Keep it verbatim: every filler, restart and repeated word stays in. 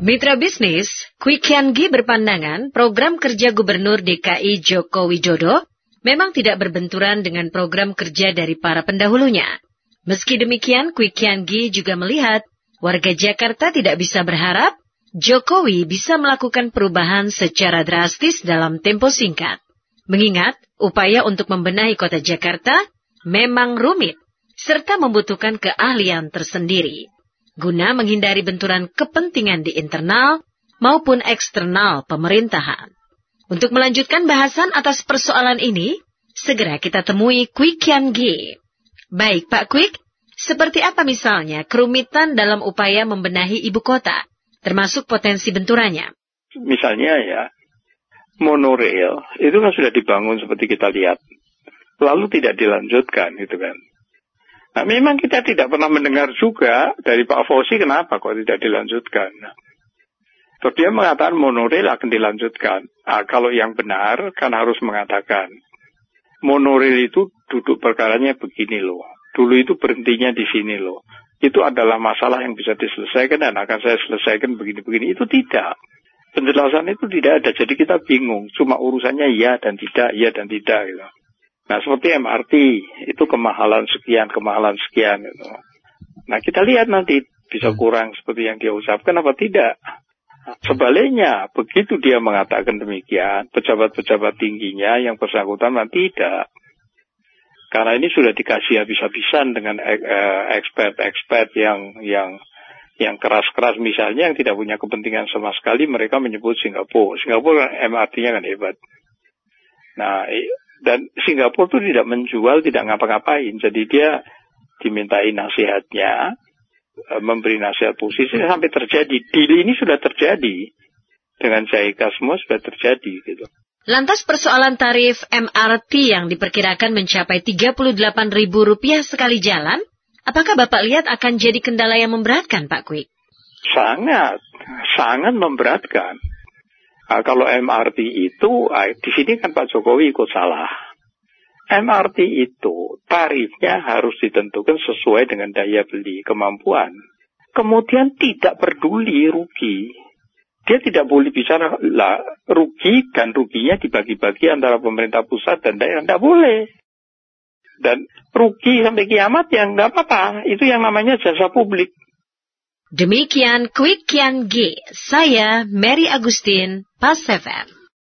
Mitra bisnis, Kwi Kian Gi berpandangan program kerja Gubernur D K I Joko Widodo memang tidak berbenturan dengan program kerja dari para pendahulunya. Meski demikian, Kwi Kian Gi juga melihat warga Jakarta tidak bisa berharap Jokowi bisa melakukan perubahan secara drastis dalam tempo singkat. Mengingat upaya untuk membenahi kota Jakarta memang rumit serta membutuhkan keahlian tersendiri guna menghindari benturan kepentingan di internal maupun eksternal pemerintahan. Untuk melanjutkan bahasan atas persoalan ini, segera kita temui Kwi Kian Gi. Baik Pak Kwik, seperti apa misalnya kerumitan dalam upaya membenahi ibu kota, termasuk potensi benturannya? Misalnya ya, monorail itu kan sudah dibangun seperti kita lihat, lalu tidak dilanjutkan gitu kan. Nah memang kita tidak pernah mendengar juga dari Pak Fauzi kenapa kok tidak dilanjutkan. Nah, terus dia mengatakan monorail akan dilanjutkan. Nah, kalau yang benar kan harus mengatakan monorail itu duduk perkaranya begini loh. Dulu itu berhentinya di sini loh. Itu adalah masalah yang bisa diselesaikan dan akan saya selesaikan begini-begini. Itu tidak. Penjelasan itu tidak ada. Jadi kita bingung. Cuma urusannya ya dan tidak, ya dan tidak gitu. Nah seperti M R T, itu kemahalan sekian, kemahalan sekian. Gitu. Nah kita lihat nanti bisa kurang seperti yang dia ucapkan apa tidak. Sebaliknya, begitu dia mengatakan demikian, pejabat-pejabat tingginya yang bersangkutan tidak. Karena ini sudah dikasih habis-habisan dengan expert-expert yang yang yang keras-keras misalnya yang tidak punya kepentingan sama sekali, mereka menyebut Singapura. Singapura M R T-nya kan hebat. Nah, dan Singapura itu tidak menjual, tidak ngapa-ngapain. Jadi dia dimintai nasihatnya, memberi nasihat posisi sampai terjadi. Deal ini sudah terjadi. Dengan J I K A semua sudah terjadi gitu. Lantas persoalan tarif M R T yang diperkirakan mencapai tiga puluh delapan ribu rupiah sekali jalan, apakah Bapak lihat akan jadi kendala yang memberatkan Pak Kwik? Sangat, sangat memberatkan. Nah, kalau M R T itu, di sini kan Pak Jokowi ikut salah. M R T itu tarifnya harus ditentukan sesuai dengan daya beli, kemampuan. Kemudian tidak peduli rugi. Dia tidak boleh bicara lah rugi dan ruginya dibagi-bagi antara pemerintah pusat dan daerah. Tidak boleh. Dan rugi sampai kiamat yang nggak apa-apa. Itu yang namanya jasa publik. Demikian Kwi Kian Gi, saya Mary Agustin, Pas F M.